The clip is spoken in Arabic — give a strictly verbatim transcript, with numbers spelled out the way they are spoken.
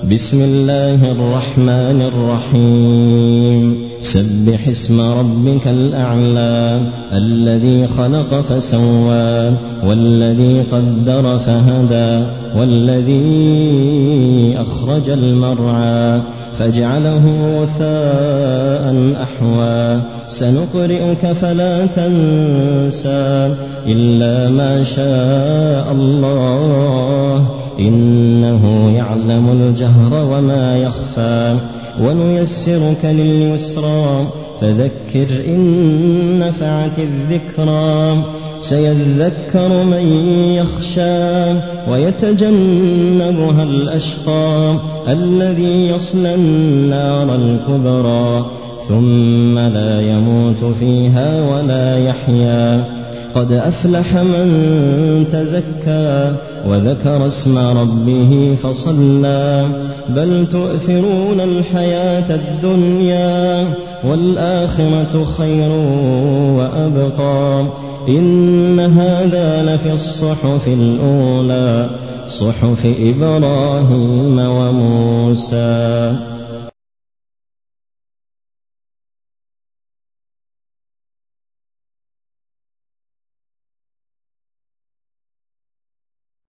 بسم الله الرحمن الرحيم سبح اسم ربك الأعلى الذي خلق فسوى والذي قدر فهدى والذي أخرج المرعى فاجعله غثاء أحوى سنقرئك فلا تنسى إلا ما شاء الله إنه يعلم الجهر وما يخفى ونيسرك لليسرى فذكر إن نفعت الذكرى سيذكر من يخشى ويتجنبها الأشقى الذي يصلى النار الكبرى ثم لا يموت فيها ولا يحيا قد أفلح من تزكى وذكر اسم ربه فصلى بل تؤثرون الحياة الدنيا والآخرة خير وأبقى إن هذا لفي الصحف الأولى صحف إبراهيم وموسى.